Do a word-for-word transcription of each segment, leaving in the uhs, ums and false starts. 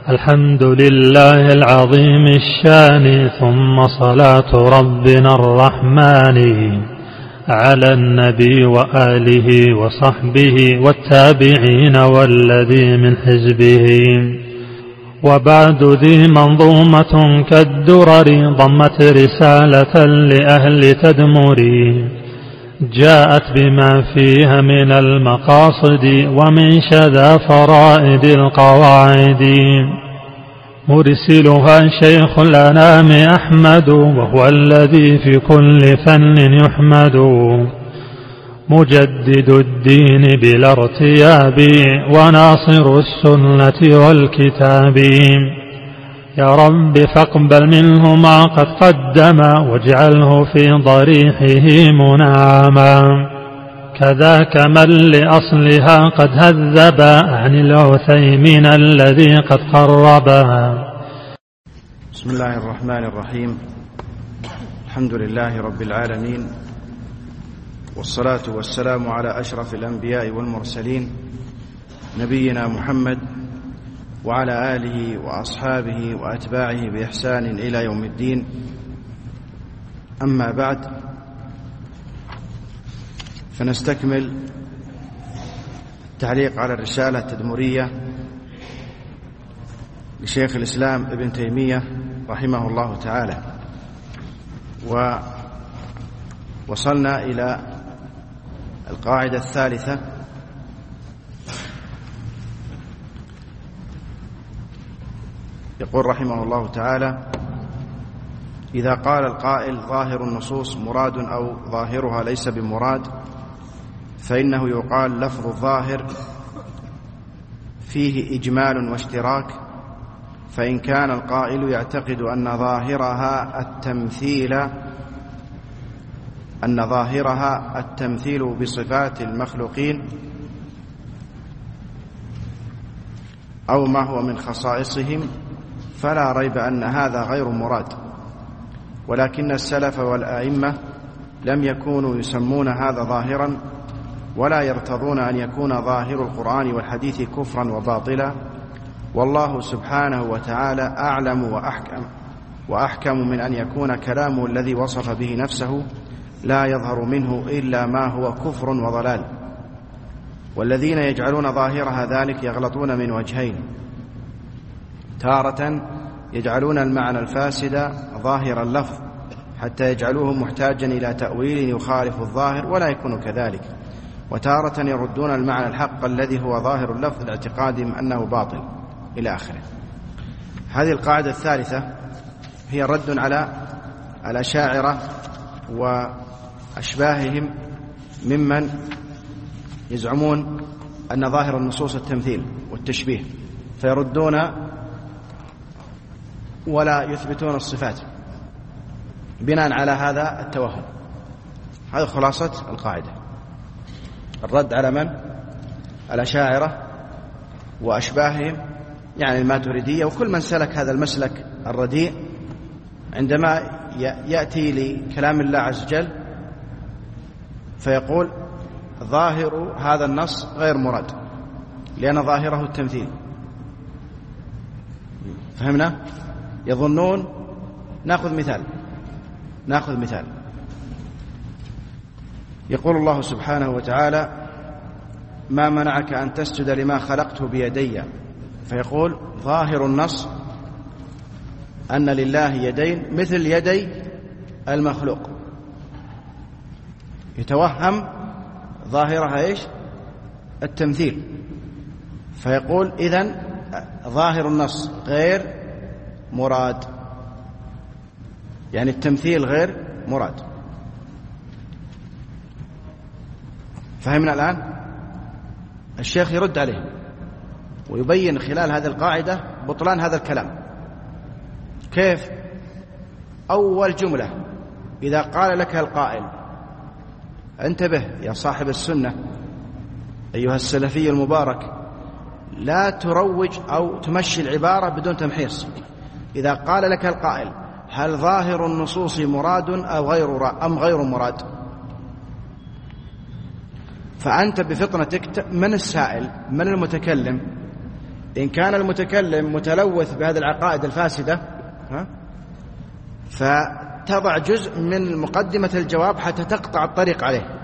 الحمد لله العظيم الشان، ثم صلاة ربنا الرحمن على النبي وآله وصحبه والتابعين والذي من حزبه. وبعد، ذي منظومة كالدرر ضمت رسالة لأهل تدمري، جاءت بما فيها من المقاصد ومن شذا فرائد القواعد. مرسلها شيخ الأنام أحمد، وهو الذي في كل فن يحمد، مجدد الدين بلا ارتياب وناصر السنة والكتاب. يا رب فاقبل منه ما قد قدم، واجعله في ضريحه منعما، كذاك من لأصلها قد هذب عن العثيمين الذي قد قربها. بسم الله الرحمن الرحيم. الحمد لله رب العالمين، والصلاة والسلام على أشرف الأنبياء والمرسلين، نبينا محمد وعلى آله وأصحابه وأتباعه بإحسان إلى يوم الدين. أما بعد، فنستكمل التعليق على الرسالة التدمرية لشيخ الإسلام ابن تيمية رحمه الله تعالى، ووصلنا إلى القاعدة الثالثة. يقول رحمه الله تعالى: إذا قال القائل ظاهر النصوص مراد أو ظاهرها ليس بمراد، فإنه يقال لفظ الظاهر فيه إجمال واشتراك، فإن كان القائل يعتقد أن ظاهرها التمثيل أن ظاهرها التمثيل بصفات المخلوقين أو ما هو من خصائصهم، فلا ريب أن هذا غير مراد، ولكن السلف والآئمة لم يكونوا يسمون هذا ظاهرا، ولا يرتضون أن يكون ظاهر القرآن والحديث كفرا وباطلا، والله سبحانه وتعالى أعلم وأحكم, وأحكم من أن يكون كلامه الذي وصف به نفسه لا يظهر منه إلا ما هو كفر وضلال. والذين يجعلون ظاهرها ذلك يغلطون من وجهين: تارة يجعلون المعنى الفاسد ظاهر اللفظ حتى يجعلوه محتاجا إلى تأويل يخالف الظاهر ولا يكون كذلك، وتارة يردون المعنى الحق الذي هو ظاهر اللفظ لاعتقادهم أنه باطل، إلى آخره. هذه القاعدة الثالثة هي رد على الأشاعرة وأشباههم ممن يزعمون أن ظاهر النصوص التمثيل والتشبيه، فيردون ولا يثبتون الصفات بناء على هذا التوهم. هذا خلاصة القاعدة: الرد على من؟ الأشاعرة وأشباههم، يعني الماتريدية وكل من سلك هذا المسلك الرديء، عندما يأتي لكلام الله عز وجل فيقول ظاهر هذا النص غير مراد لأن ظاهره التمثيل. فهمنا؟ يظنون. نأخذ مثال نأخذ مثال يقول الله سبحانه وتعالى: ما منعك أن تسجد لما خلقته بيدي، فيقول ظاهر النص أن لله يدين مثل يدي المخلوق، يتوهم ظاهرها إيش؟ التمثيل، فيقول إذن ظاهر النص غير مراد، يعني التمثيل غير مراد. فهمنا الآن؟ الشيخ يرد عليه ويبين خلال هذه القاعدة بطلان هذا الكلام. كيف؟ أول جملة: إذا قال لك القائل، انتبه يا صاحب السنة أيها السلفي المبارك، لا تروج أو تمشي العبارة بدون تمحيص. إذا قال لك القائل هل ظاهر النصوص مراد أو غير أم غير مراد، فأنت بفطنتك من السائل من المتكلم إن كان المتكلم متلوث بهذه العقائد الفاسدة ها فتضع جزء من مقدمة الجواب حتى تقطع الطريق عليه.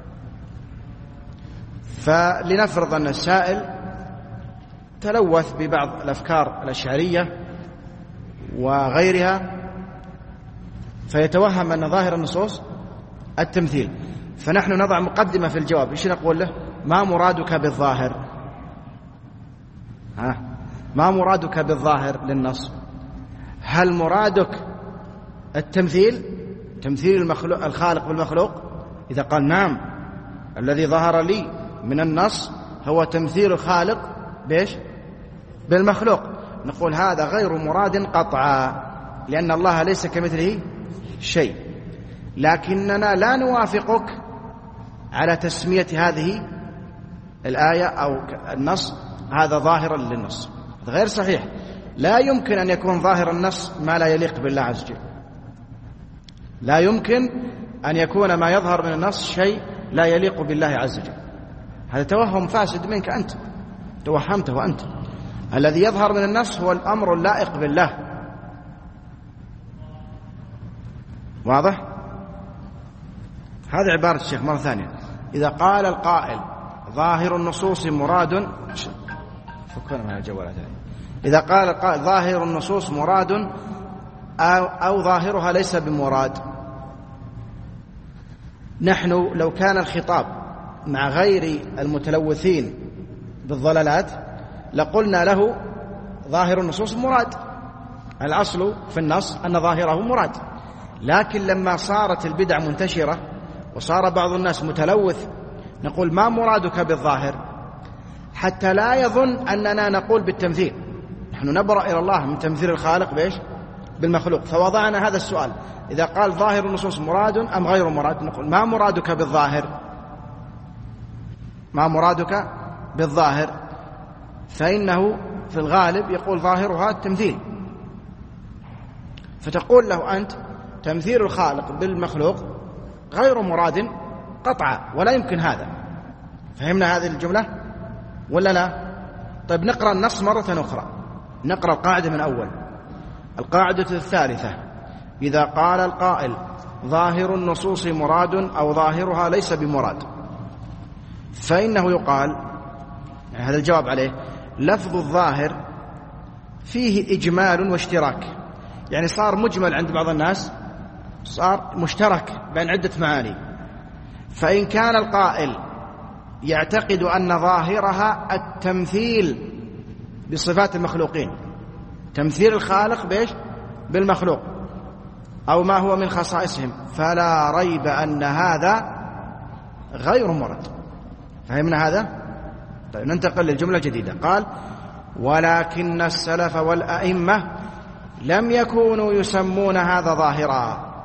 فلنفرض أن السائل تلوث ببعض الأفكار الأشعرية وغيرها فيتوهم أن ظاهر النصوص التمثيل، فنحن نضع مقدمة في الجواب. إيش نقول له؟ ما مرادك بالظاهر؟ ها ما مرادك بالظاهر للنص؟ هل مرادك التمثيل، تمثيل المخلوق الخالق بالمخلوق؟ إذا قال نعم الذي ظهر لي من النص هو تمثيل الخالق بإيش؟ بالمخلوق، نقول هذا غير مراد قطعا، لأن الله ليس كمثله شيء. لكننا لا نوافقك على تسمية هذه الآية أو النص هذا ظاهرا للنص، هذا غير صحيح. لا يمكن أن يكون ظاهر النص ما لا يليق بالله عز وجل، لا يمكن أن يكون ما يظهر من النص شيء لا يليق بالله عز وجل. هذا توهم فاسد منك أنت، توهمته أنت. الذي يظهر من النص هو الأمر اللائق بالله. واضح؟ هذه عبارة الشيخ مرة ثانية. إذا قال القائل ظاهر النصوص مراد، فكنا من الجوالات هذه. إذا قال القائل ظاهر النصوص مراد أو, أو ظاهرها ليس بمراد، نحن لو كان الخطاب مع غير المتلوثين بالضلالات لقلنا له ظاهر النصوص مراد، الأصل في النص أن ظاهره مراد. لكن لما صارت البدع منتشرة وصار بعض الناس متلوث نقول ما مرادك بالظاهر، حتى لا يظن أننا نقول بالتمثيل. نحن نبرأ إلى الله من تمثيل الخالق بإيش؟ بالمخلوق. فوضعنا هذا السؤال: إذا قال ظاهر النصوص مراد أم غير مراد؟ نقول ما مرادك بالظاهر؟ ما مرادك بالظاهر؟ فإنه في الغالب يقول ظاهرها التمثيل، فتقول له أنت تمثيل الخالق بالمخلوق غير مراد قطعا، ولا يمكن هذا. فهمنا هذه الجملة ولا لا؟ طيب نقرأ النص مرة أخرى، نقرأ القاعدة من أول. القاعدة الثالثة: إذا قال القائل ظاهر النصوص مراد أو ظاهرها ليس بمراد، فإنه يقال، يعني هذا الجواب عليه، لفظ الظاهر فيه إجمال واشتراك، يعني صار مجمل عند بعض الناس، صار مشترك بين عدة معاني. فإن كان القائل يعتقد أن ظاهرها التمثيل بصفات المخلوقين، تمثيل الخالق بإيش؟ بالمخلوق، أو ما هو من خصائصهم، فلا ريب أن هذا غير مراد. فهمنا هذا؟ طيب ننتقل للجملة الجديدة. قال: ولكن السلف والأئمة لم يكونوا يسمون هذا ظاهرا.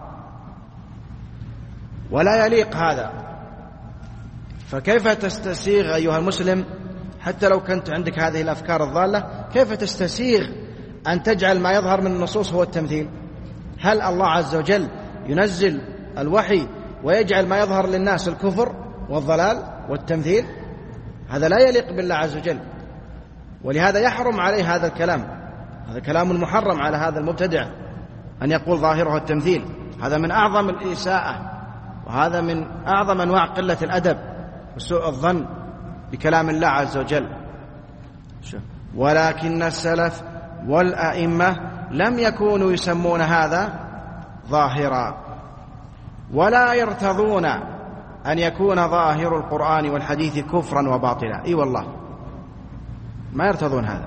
ولا يليق هذا. فكيف تستسيغ أيها المسلم، حتى لو كنت عندك هذه الأفكار الضالة، كيف تستسيغ أن تجعل ما يظهر من النصوص هو التمثيل؟ هل الله عز وجل ينزل الوحي ويجعل ما يظهر للناس الكفر والضلال والتمثيل؟ هذا لا يليق بالله عز وجل، ولهذا يحرم عليه هذا الكلام. هذا كلام محرم على هذا المبتدع أن يقول ظاهره التمثيل. هذا من أعظم الإساءة، وهذا من أعظم أنواع قلة الأدب وسوء الظن بكلام الله عز وجل. ولكن السلف والأئمة لم يكونوا يسمون هذا ظاهرا، ولا يرتضون أن يكون ظاهر القرآن والحديث كفرا وباطلا. إي والله ما يرتضون هذا.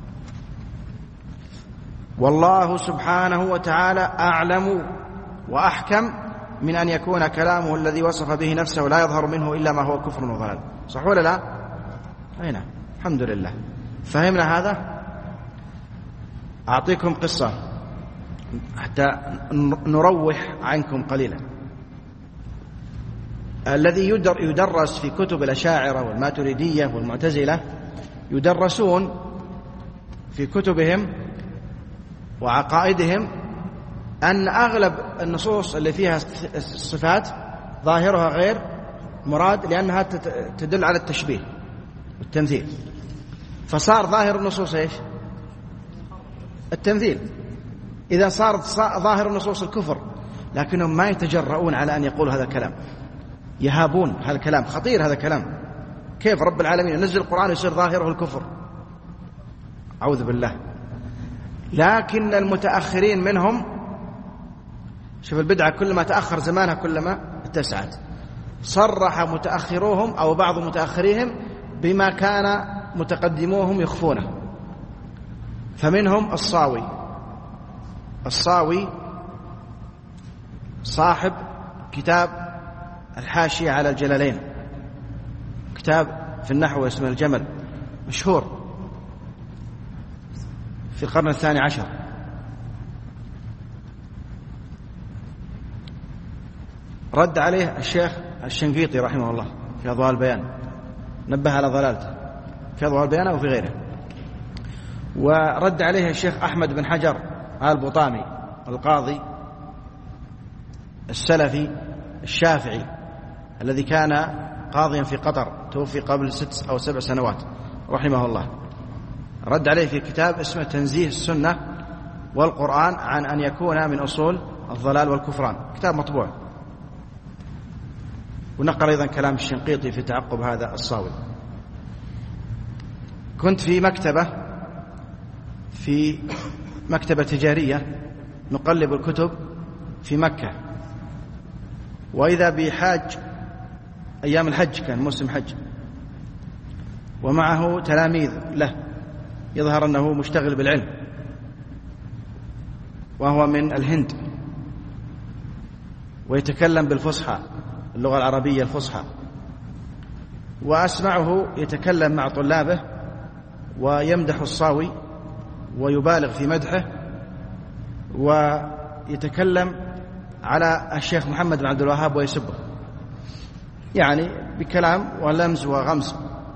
والله سبحانه وتعالى أعلم وأحكم من أن يكون كلامه الذي وصف به نفسه لا يظهر منه إلا ما هو كفر وضلال. صح ولا لا؟ أي نعم، الحمد لله. فهمنا هذا. أعطيكم قصة حتى نروح عنكم قليلا. الذي يدرس في كتب الأشاعرة والماتريدية والمعتزلة، يدرسون في كتبهم وعقائدهم أن أغلب النصوص اللي فيها الصفات ظاهرها غير مراد، لأنها تدل على التشبيه والتمثيل. فصار ظاهر النصوص إيش؟ التمثيل. إذا صارت ظاهر النصوص الكفر، لكنهم ما يتجرؤون على أن يقولوا هذا الكلام، يهابون هذا الكلام، خطير هذا الكلام. كيف رب العالمين ينزل القرآن يصير ظاهره الكفر؟ أعوذ بالله. لكن المتأخرين منهم، شوف البدعة كلما تأخر زمانها كلما اتسعت. صرح متأخروهم أو بعض متأخريهم بما كان متقدموهم يخفونه. فمنهم الصاوي. الصاوي صاحب كتاب الحاشية على الجلالين، كتاب في النحو اسمه الجمل، مشهور في القرن الثاني عشر. رد عليه الشيخ الشنقيطي رحمه الله في أضواء البيان، نبه على ضلالته في أضواء البيان أو في غيره. ورد عليه الشيخ أحمد بن حجر البطامي القاضي السلفي الشافعي الذي كان قاضيا في قطر، توفي قبل ست أو سبع سنوات رحمه الله. رد عليه في كتاب اسمه تنزيه السنة والقرآن عن أن يكون من أصول الضلال والكفران، كتاب مطبوع. ونقل أيضا كلام الشنقيطي في تعقب هذا الصاوي. كنت في مكتبة في مكتبة تجارية نقلب الكتب في مكة، وإذا بحاج أيام الحج، كان موسم حج، ومعه تلاميذ له يظهر أنه مشتغل بالعلم، وهو من الهند ويتكلم بالفصحى، اللغة العربية الفصحى. وأسمعه يتكلم مع طلابه ويمدح الصاوي ويبالغ في مدحه، ويتكلم على الشيخ محمد بن عبد الوهاب ويسبه، يعني بكلام ولمز وغمز.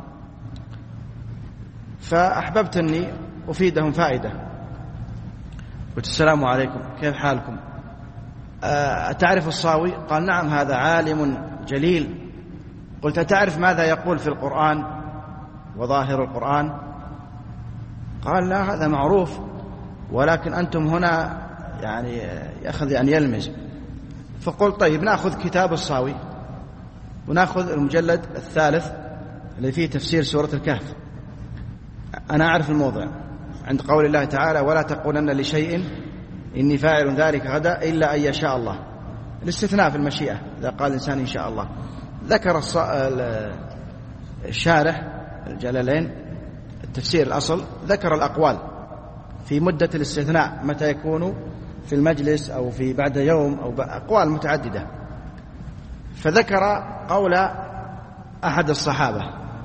فأحببت أني أفيدهم فائدة. قلت السلام عليكم، كيف حالكم؟ أتعرف الصاوي؟ قال نعم، هذا عالم جليل. قلت أتعرف ماذا يقول في القرآن وظاهر القرآن؟ قال لا، هذا معروف، ولكن أنتم هنا يعني يأخذ أن يلمز. فقلت طيب نأخذ كتاب الصاوي ونأخذ المجلد الثالث الذي فيه تفسير سورة الكهف. أنا أعرف الموضع عند قول الله تعالى ولا تقولن لشيء إني فاعل ذلك غدا إلا أن يشاء الله، الاستثناء في المشيئة إذا قال الإنسان إن شاء الله. ذكر الشارح الجلالين التفسير الأصل، ذكر الأقوال في مدة الاستثناء متى يكون في المجلس أو في بعد يوم أو أقوال متعددة. فذكر قول أحد الصحابة،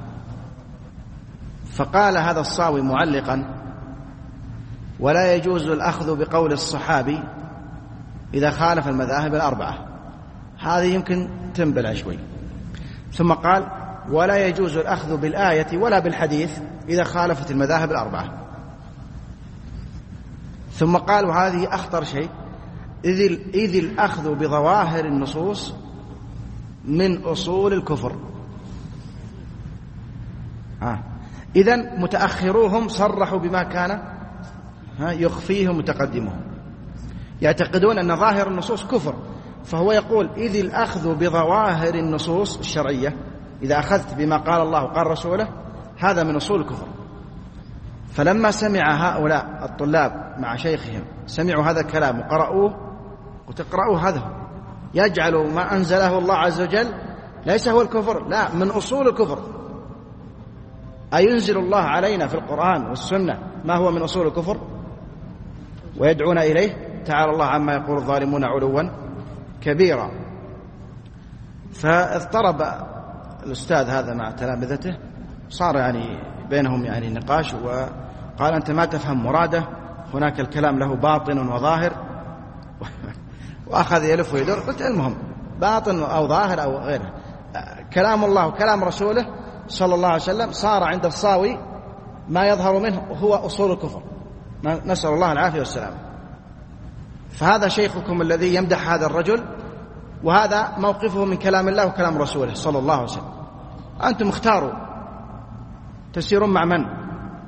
فقال هذا الصاوي معلقا ولا يجوز الأخذ بقول الصحابي إذا خالف المذاهب الأربعة. هذه يمكن تنبلع شوي. ثم قال ولا يجوز الأخذ بالآية ولا بالحديث إذا خالفت المذاهب الأربعة. ثم قال وهذه أخطر شيء، إذ الأخذ بظواهر النصوص من أصول الكفر. آه. إذن متأخروهم صرحوا بما كان يخفيه متقدمهم، يعتقدون أن ظاهر النصوص كفر. فهو يقول إذ الأخذ بظواهر النصوص الشرعية، إذا أخذت بما قال الله وقال رسوله هذا من أصول الكفر. فلما سمع هؤلاء الطلاب مع شيخهم سمعوا هذا الكلام وقرأوه، وتقرأوا هذا يجعل ما أنزله الله عز وجل ليس هو الكفر، لا، من أصول الكفر. أينزل الله علينا في القرآن والسنة ما هو من أصول الكفر ويدعون إليه؟ تعالى الله عما يقول الظالمون علوا كبيرا. فاضطرب الأستاذ هذا مع تلامذته، صار يعني بينهم يعني نقاش، وقال أنت ما تفهم مراده، هناك الكلام له باطن وظاهر. وأخذ يلف ويدور. قلت المهم باطن أو ظاهر أو غيره، كلام الله وكلام رسوله صلى الله عليه وسلم صار عند الصاوي ما يظهر منه هو أصول الكفر، نسأل الله العافية والسلام. فهذا شيخكم الذي يمدح هذا الرجل، وهذا موقفه من كلام الله وكلام رسوله صلى الله عليه وسلم. أنتم اختاروا تسيرون مع من؟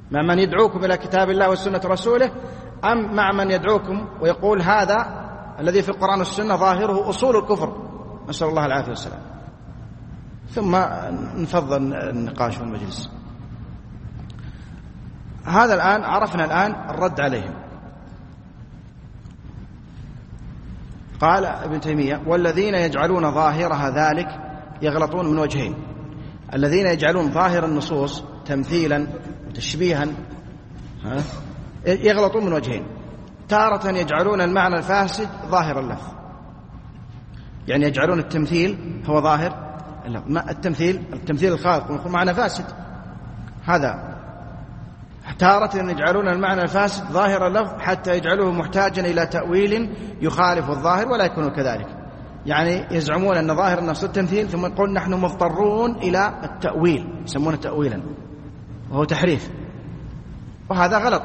مع من يدعوكم إلى كتاب الله وسنة رسوله، أم مع من يدعوكم ويقول هذا الذي في القرآن والسنة ظاهره أصول الكفر، نسأل الله العافية والسلام. ثم نفضل النقاش في المجلس. هذا الآن عرفنا الآن الرد عليهم. قال ابن تيمية: والذين يجعلون ظاهرها ذلك يغلطون من وجهين. الذين يجعلون ظاهر النصوص تمثيلا وتشبيها يغلطون من وجهين. تارة يجعلون المعنى الفاسد ظاهر اللفظ، يعني يجعلون التمثيل هو ظاهر اللفظ. التمثيل التمثيل الخالق يكون معنى فاسد، هذا. تارة يجعلون المعنى الفاسد ظاهر اللفظ حتى يجعلوه محتاجا إلى تأويل يخالف الظاهر ولا يكون كذلك، يعني يزعمون أن ظاهر النص التمثيل، ثم يقول نحن مضطرون إلى التأويل، يسمونه تأويلا وهو تحريف، وهذا غلط.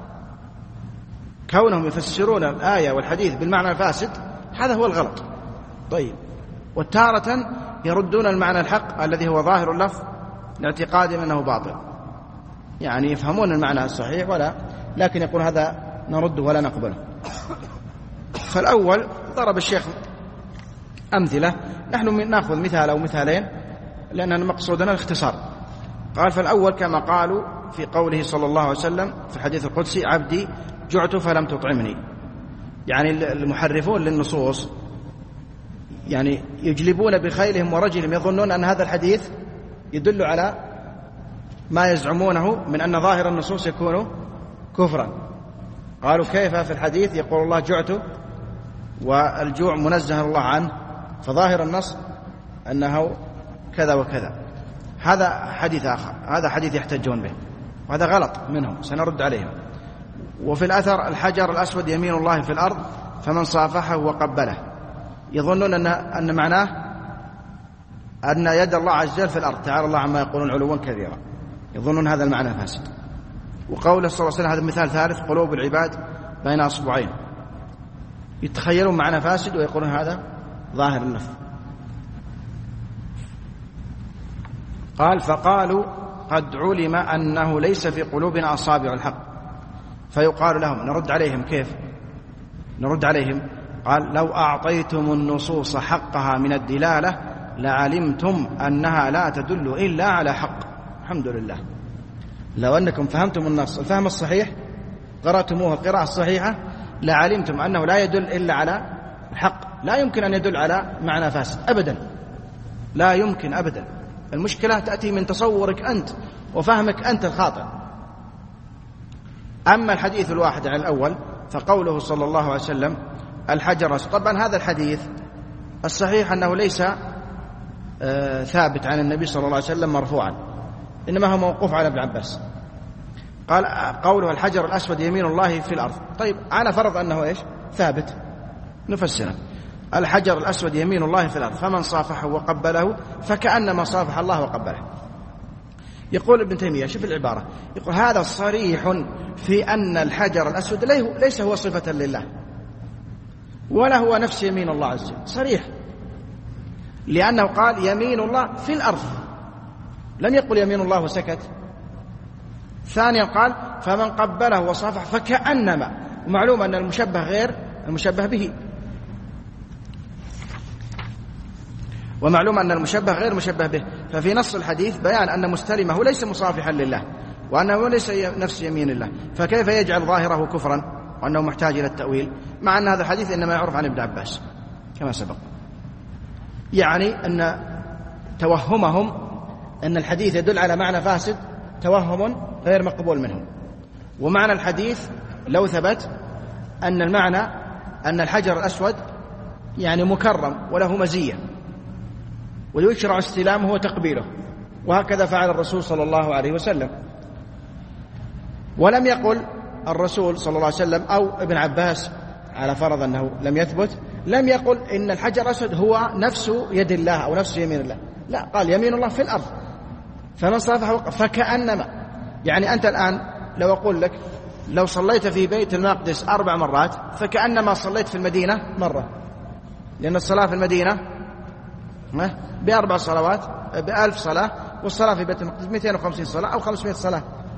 كونهم يفسرون الآية والحديث بالمعنى الفاسد هذا هو الغلط. طيب، والتارة يردون المعنى الحق الذي هو ظاهر اللفظ لاعتقادهم أنه باطل، يعني يفهمون المعنى الصحيح ولا لكن يقول هذا نرده ولا نقبله. فالأول ضرب الشيخ أمثلة، نحن نأخذ مثال أو مثالين لأن مقصودنا الاختصار. قال: فالأول كما قالوا في قوله صلى الله عليه وسلم في الحديث القدسي: عبدي جعت فلم تطعمني. يعني المحرفون للنصوص يعني يجلبون بخيلهم ورجلهم، يظنون أن هذا الحديث يدل على ما يزعمونه من أن ظاهر النصوص يكون كفرا. قالوا: كيف في الحديث يقول الله جعت والجوع منزه الله عنه، فظاهر النص أنه كذا وكذا. هذا حديث آخر، هذا حديث يحتجون به، وهذا غلط منهم، سنرد عليهم. وفي الأثر: الحجر الأسود يمين الله في الأرض فمن صافحه وقبله. يظنون أن, أن معناه أن يد الله عز وجل في الأرض، تعالى الله عما يقولون علوا كبيرا، يظنون هذا المعنى فاسد. وقوله صلى الله عليه وسلم: هذا مثال ثالث: قلوب العباد بين أصبعين. يتخيلون معنى فاسد ويقولون هذا ظاهر اللفظ. قال: فقالوا قد علم أنه ليس في قلوبنا أصابع الحق، فيقال لهم، نرد عليهم. كيف نرد عليهم؟ قال: لو أعطيتم النصوص حقها من الدلالة لعلمتم أنها لا تدل إلا على حق. الحمد لله، لو أنكم فهمتم النص الفهم الصحيح، قرأتموه القراءة الصحيحة، لعلمتم أنه لا يدل إلا على الحق، لا يمكن أن يدل على معنى فاسد أبدا، لا يمكن أبدا. المشكلة تأتي من تصورك أنت وفهمك أنت الخاطئ. أما الحديث الواحد عن الأول فقوله صلى الله عليه وسلم: الحجر أسود. طبعا هذا الحديث الصحيح أنه ليس آه ثابت عن النبي صلى الله عليه وسلم مرفوعا، إنما هو موقوف على ابن عباس. قال قوله: الحجر الأسود يمين الله في الأرض. طيب، على فرض أنه إيش ثابت، نفسره: الحجر الأسود يمين الله في الأرض فمن صافحه وقبله فكأنما صافح الله وقبله. يقول ابن تيمية، شوف العبارة، يقول هذا صريح في أن الحجر الأسود ليس هو صفة لله ولا هو نفس يمين الله عز وجل، صريح، لأنه قال يمين الله في الأرض، لم يقل يمين الله وسكت. ثانيا قال فمن قبله وصافح فكأنما، ومعلوم أن المشبه غير المشبه به، ومعلوم أن المشبه غير المشبه به. ففي نص الحديث بيان أن مستلمه ليس مصافحا لله وأنه ليس نفس يمين الله، فكيف يجعل ظاهره كفرا وأنه محتاج إلى التأويل، مع أن هذا الحديث إنما يعرف عن ابن عباس كما سبق. يعني أن توهمهم أن الحديث يدل على معنى فاسد توهم غير مقبول منهم. ومعنى الحديث لو ثبت أن المعنى أن الحجر الأسود يعني مكرم وله مزية ويشرع استلامه وتقبيله، وهكذا فعل الرسول صلى الله عليه وسلم. ولم يقل الرسول صلى الله عليه وسلم أو ابن عباس، على فرض أنه لم يثبت، لم يقل إن الحجر الأسود هو نفس يد الله أو نفس يمين الله، لا، قال يمين الله في الأرض فمن صافحه فكأنما. يعني أنت الآن لو أقول لك لو صليت في بيت المقدس أربع مرات فكأنما صليت في المدينة مرة، لأن الصلاة في المدينة بأربع صلوات بألف صلاة، والصلاة في بيت المقدس مئتين وخمسين صلاة أو خمسمائة صلاة،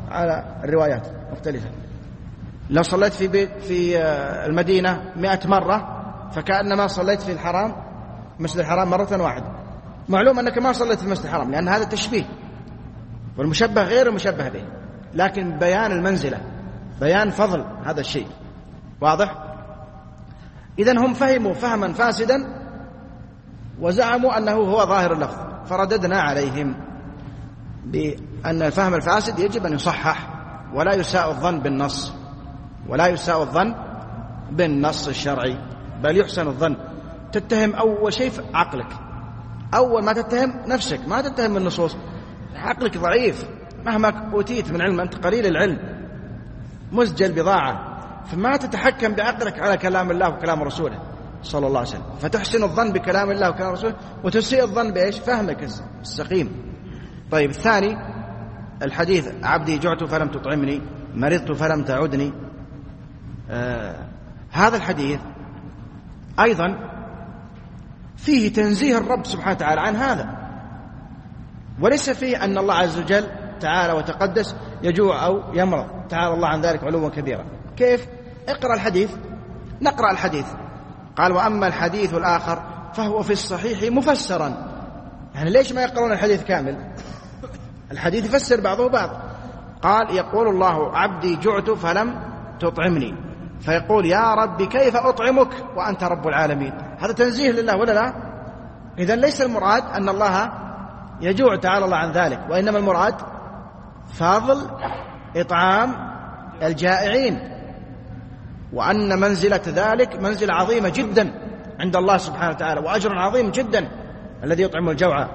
على الروايات مختلفة. لو صليت في بيت في المدينة مئة مرة فكأنما صليت في الحرام مسجد الحرام مرة واحدة. معلوم أنك ما صليت في المسجد الحرام لأن هذا تشبيه، والمشبه غير المشبه به، لكن بيان المنزلة، بيان فضل هذا الشيء. واضح؟ إذن هم فهموا فهما فاسدا وزعموا أنه هو ظاهر اللفظ، فرددنا عليهم بأن الفهم الفاسد يجب أن يصحح، ولا يساء الظن بالنص، ولا يساء الظن بالنص الشرعي، بل يحسن الظن. تتهم أول شيء في عقلك، أول ما تتهم نفسك، ما تتهم النصوص. عقلك ضعيف مهما أوتيت من علم، أنت قليل العلم مزجل بضاعة، فما تتحكم بعقلك على كلام الله وكلام رسوله صلى الله عليه وسلم، فتحسن الظن بكلام الله وكلام رسوله وتسيء الظن بإيش؟ فهمك السقيم. طيب الثاني الحديث عبدي جعت فلم تطعمني، مرضت فلم تعدني. آه هذا الحديث أيضا فيه تنزيه الرب سبحانه وتعالى عن هذا، وليس فيه أن الله عز وجل تعالى وتقدس يجوع أو يمرض، تعالى الله عن ذلك علوا كبيرا. كيف؟ اقرأ الحديث، نقرأ الحديث. قال وأما الحديث الآخر فهو في الصحيح مفسرا. يعني ليش ما يقرون الحديث كامل؟ الحديث يفسر بعضه بعض. قال يقول الله عبدي جعت فلم تطعمني، فيقول يا ربي كيف أطعمك وأنت رب العالمين. هذا تنزيه لله ولا لا؟ إذن ليس المراد أن الله يجوع تعالى الله عن ذلك، وإنما المراد فضل إطعام الجائعين، وأن منزلة ذلك منزلة عظيمة جدا عند الله سبحانه وتعالى، وأجر عظيم جدا الذي يطعم الجوع.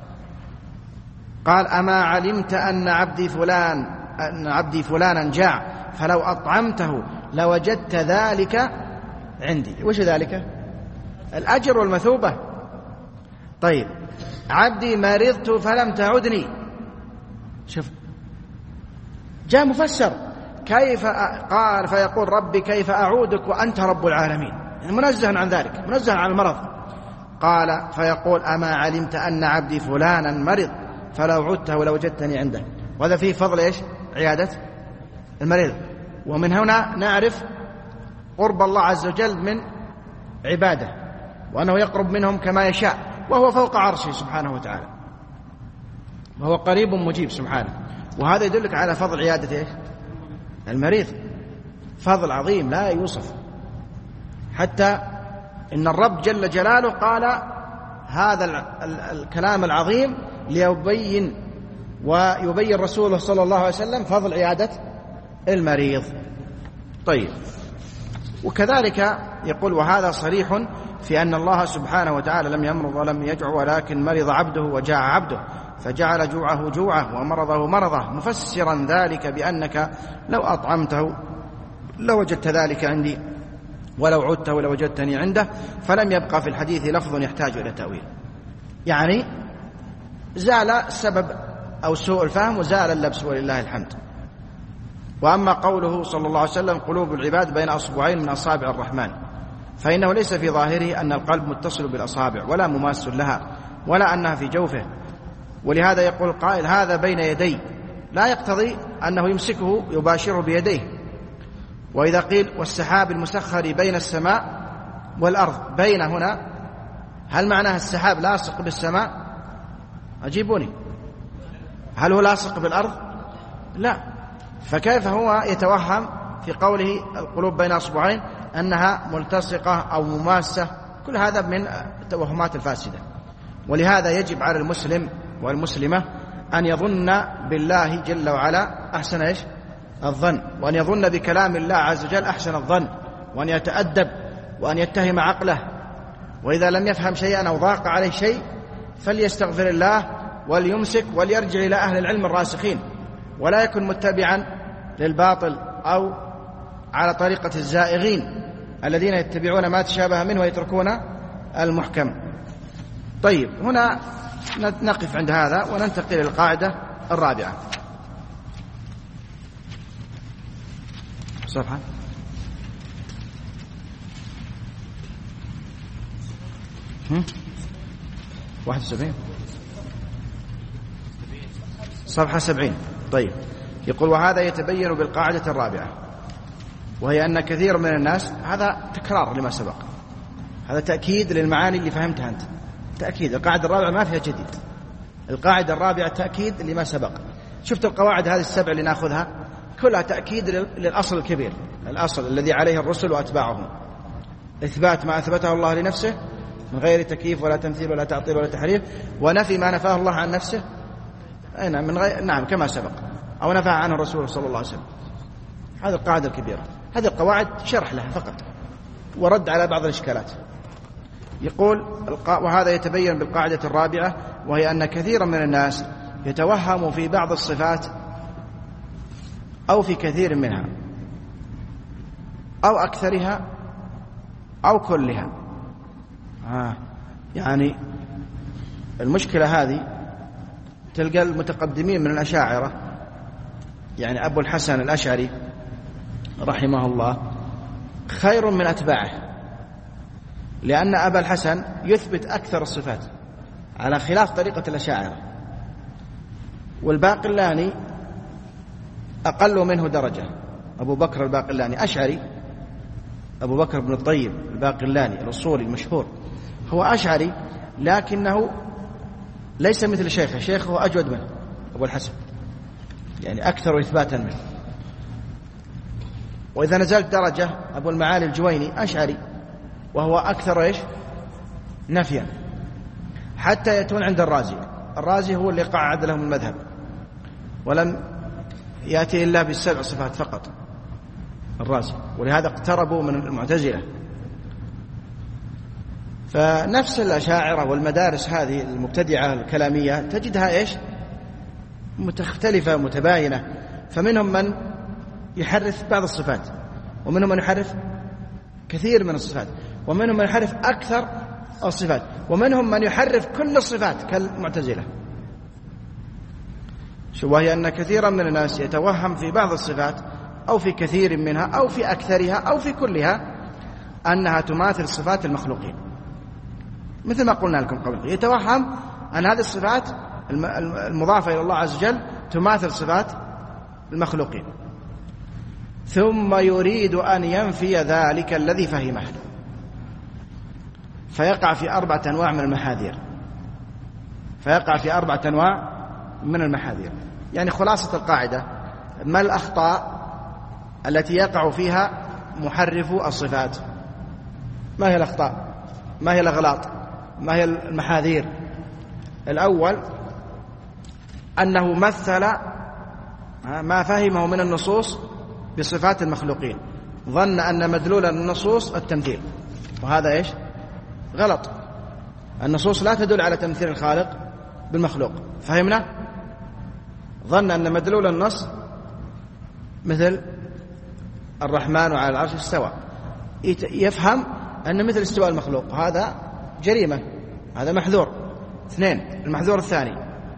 قال أما علمت أن عبدي فلان أن عبدي فلانا جاع فلو أطعمته لوجدت ذلك عندي. وش ذلك؟ الأجر والمثوبة. طيب عبدي مرضت فلم تعدني، شوف جاء مفسر كيف. قال فيقول ربي كيف أعودك وأنت رب العالمين، يعني منزه عن ذلك، منزه عن المرض. قال فيقول أما علمت أن عبدي فلانا مرض فلو عدته لوجدتني عنده. وهذا فيه فضل إيش؟ عيادة المريض. ومن هنا نعرف قرب الله عز وجل من عباده، وأنه يقرب منهم كما يشاء، وهو فوق عرشه سبحانه وتعالى، وهو قريب مجيب سبحانه. وهذا يدلك على فضل عيادة إيش؟ المريض، فضل عظيم لا يوصف. حتى إن الرب جل جلاله قال هذا الكلام العظيم ليبين ويبين رسوله صلى الله عليه وسلم فضل عيادة المريض. طيب وكذلك يقول وهذا صريح في أن الله سبحانه وتعالى لم يمرض ولم يجع، ولكن مرض عبده وجاع عبده فجعل جوعه جوعه ومرضه مرضه، مفسرا ذلك بأنك لو أطعمته لوجدت ذلك عندي ولو عدته لوجدتني عنده. فلم يبقى في الحديث لفظ يحتاج إلى تأويل، يعني زال سبب أو سوء الفهم وزال اللبس ولله الحمد. وأما قوله صلى الله عليه وسلم قلوب العباد بين أصبعين من أصابع الرحمن، فإنه ليس في ظاهره أن القلب متصل بالأصابع ولا مماس لها ولا أنها في جوفه. ولهذا يقول قائل هذا بين يدي، لا يقتضي أنه يمسكه يباشره بيديه. وإذا قيل والسحاب المسخر بين السماء والأرض، بين هنا هل معناها السحاب لاصق بالسماء؟ أجيبوني، هل هو لاصق بالأرض؟ لا. فكيف هو يتوهم في قوله القلوب بين أصبعين أنها ملتصقة أو مماسة؟ كل هذا من التوهمات الفاسدة. ولهذا يجب على المسلم والمسلمة أن يظن بالله جل وعلا أحسن إيش؟ الظن، وأن يظن بكلام الله عز وجل أحسن الظن، وأن يتأدب وأن يتهم عقله، وإذا لم يفهم شيئا أو ضاق عليه شيء فليستغفر الله وليمسك وليرجع إلى أهل العلم الراسخين، ولا يكن متبعا للباطل أو على طريقة الزائغين الذين يتبعون ما تشابه منه ويتركون المحكم. طيب هنا نقف عند هذا وننتقل إلى القاعدة الرابعة. صفحة واحد وسبعين، صفحة سبعين. طيب يقول وهذا يتبين بالقاعدة الرابعة، وهي أن كثير من الناس، هذا تكرار لما سبق، هذا تأكيد للمعاني اللي فهمتها أنت، تأكيد. القاعدة الرابعة ما فيها جديد، القاعدة الرابعة تأكيد لما سبق. شفت القواعد هذه السبع اللي نأخذها كلها تأكيد للأصل الكبير، الأصل الذي عليه الرسل وأتباعهم، إثبات ما أثبته الله لنفسه من غير تكييف ولا تمثيل ولا تعطيل ولا تحريف، ونفي ما نفاه الله عن نفسه نعم من غير نعم كما سبق، أو نفى عنه الرسول صلى الله عليه وسلم. هذه القاعدة الكبيرة، هذه القواعد شرح لها فقط ورد على بعض الإشكالات. يقول وهذا يتبين بالقاعدة الرابعة، وهي أن كثيرا من الناس يتوهم في بعض الصفات أو في كثير منها أو أكثرها أو كلها. آه يعني المشكلة هذه تلقى المتقدمين من الأشاعرة، يعني أبو الحسن الأشعري رحمه الله خير من أتباعه، لأن أبا الحسن يثبت أكثر الصفات على خلاف طريقة الأشاعرة، والباقلاني أقل منه درجة. أبو بكر الباقلاني أشعري، أبو بكر بن الطيب الباقلاني الأصولي المشهور هو أشعري، لكنه ليس مثل شيخه، شيخه أجود منه أبو الحسن، يعني أكثر إثباتا منه. وإذا نزلت درجة أبو المعالي الجويني أشعري وهو أكثر إيش نفيا، حتى يتون عند الرازي. الرازي هو اللي قعد لهم المذهب ولم يأتي إلا بالسبع صفات فقط الرازي، ولهذا اقتربوا من المعتزلة. فنفس الأشاعرة والمدارس هذه المبتدعة الكلامية تجدها إيش متختلفة متباينة، فمنهم من يحرف بعض الصفات، ومنهم من يحرف كثير من الصفات، ومنهم من يحرف أكثر الصفات، ومنهم من يحرف كل الصفات كالمعتزلة. وهي أن كثيرا من الناس يتوهم في بعض الصفات أو في كثير منها أو في أكثرها أو في كلها أنها تماثل صفات المخلوقين، مثل ما قلنا لكم قبل، يتوهم أن هذه الصفات المضافة إلى الله عز وجل تماثل صفات المخلوقين، ثم يريد أن ينفي ذلك الذي فهمه، فيقع في أربعة أنواع من المحاذير فيقع في أربعة أنواع من المحاذير. يعني خلاصة القاعدة، ما الأخطاء التي يقع فيها محرف الصفات؟ ما هي الأخطاء؟ ما هي الأغلاط؟ ما هي المحاذير؟ الأول أنه مثل ما فهمه من النصوص بصفات المخلوقين، ظن أن مدلول النصوص التمثيل، وهذا إيش غلط. النصوص لا تدل على تمثيل الخالق بالمخلوق، فهمنا؟ ظن أن مدلول النص مثل الرحمن على العرش استوى، يفهم أن مثل استواء المخلوق، هذا جريمة، هذا محذور. اثنين، المحذور الثاني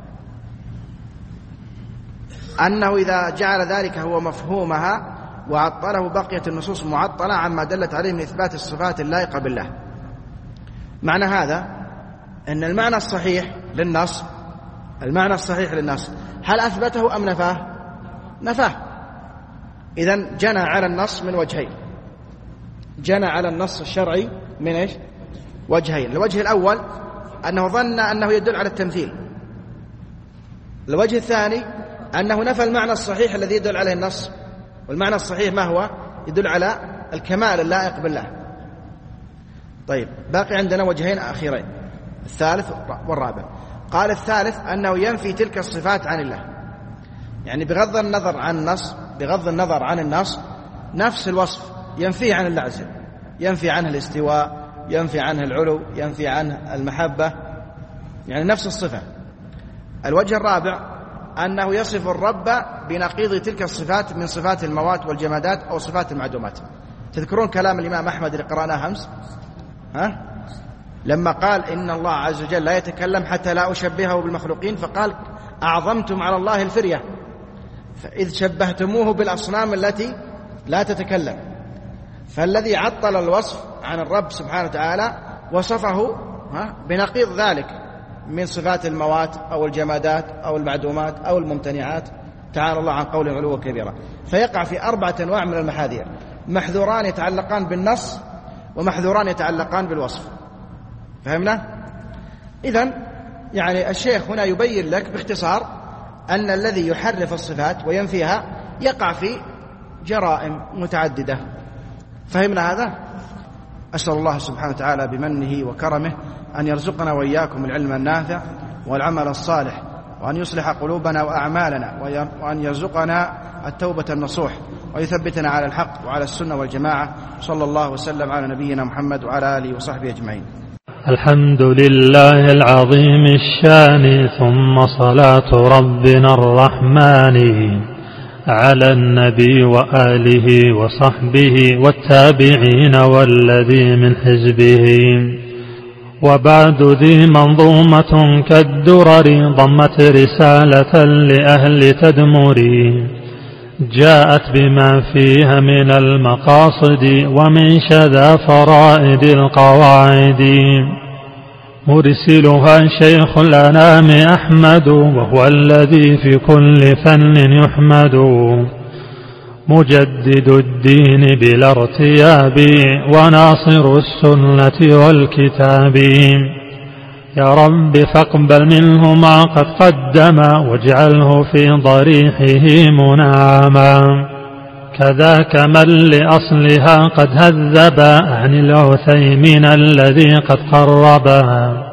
أنه إذا جعل ذلك هو مفهومها وعطله بقيت النصوص معطلة عما دلت عليه من إثبات الصفات اللائقة بالله. معنى هذا أن المعنى الصحيح للنص المعنى الصحيح للنص هل أثبته أم نفاه؟ نفاه. إذن جنى على النص من وجهين، جنى على النص الشرعي من إيش؟ وجهين. الوجه الأول أنه ظن أنه يدل على التمثيل، الوجه الثاني أنه نفى المعنى الصحيح الذي يدل عليه النص، والمعنى الصحيح ما هو؟ يدل على الكمال اللائق بالله. طيب، باقي عندنا وجهين أخيرين، الثالث والرابع. قال الثالث أنه ينفي تلك الصفات عن الله، يعني بغض النظر عن النص بغض النظر عن النص نفس الوصف ينفي عن الله عز وجل، ينفي عنه الاستواء، ينفي عنه العلو، ينفي عنه المحبة، يعني نفس الصفة. الوجه الرابع أنه يصف الرب بنقيض تلك الصفات من صفات الموات والجمادات أو صفات المعدومات. تذكرون كلام الإمام أحمد اللي قرأناه أمس، ها؟ لما قال إن الله عز وجل لا يتكلم حتى لا أشبهه بالمخلوقين، فقال أعظمتم على الله الفرية فإذ شبهتموه بالأصنام التي لا تتكلم. فالذي عطل الوصف عن الرب سبحانه وتعالى وصفه بنقيض ذلك من صفات الموات أو الجمادات أو المعدومات أو الممتنعات تعالى الله عن قول علوا كبيرا. فيقع في أربعة أنواع من المحاذير: محذوران يتعلقان بالنص، ومحذوران يتعلقان بالوصف. فهمنا؟ إذن يعني الشيخ هنا يبين لك باختصار أن الذي يحرف الصفات وينفيها يقع في جرائم متعددة. فهمنا هذا؟ أسأل الله سبحانه وتعالى بمنه وكرمه أن يرزقنا وإياكم العلم النافع والعمل الصالح، وأن يصلح قلوبنا وأعمالنا، وأن يرزقنا التوبة النصوح، ويثبتنا على الحق وعلى السنة والجماعة. صلى الله وسلم على نبينا محمد وعلى آله وصحبه أجمعين. الحمد لله العظيم الشان، ثم صلاة ربنا الرحمن على النبي وآله وصحبه والتابعين والذي من حزبه. وبعد ذي منظومة كالدرر ضمت رسالة لأهل تدمر، جاءت بما فيها من المقاصد ومن شذا فرائد القواعد. مرسلها شيخ الأنام أحمد، وهو الذي في كل فن يحمد، مجدد الدين بلا ارتياب وناصر السنة والكتاب. يا رب فاقبل منه ما قد قدم، واجعله في ضريحه منعما. كذاك من لأصلها قد هذب عن العثيمين الذي قد قربها،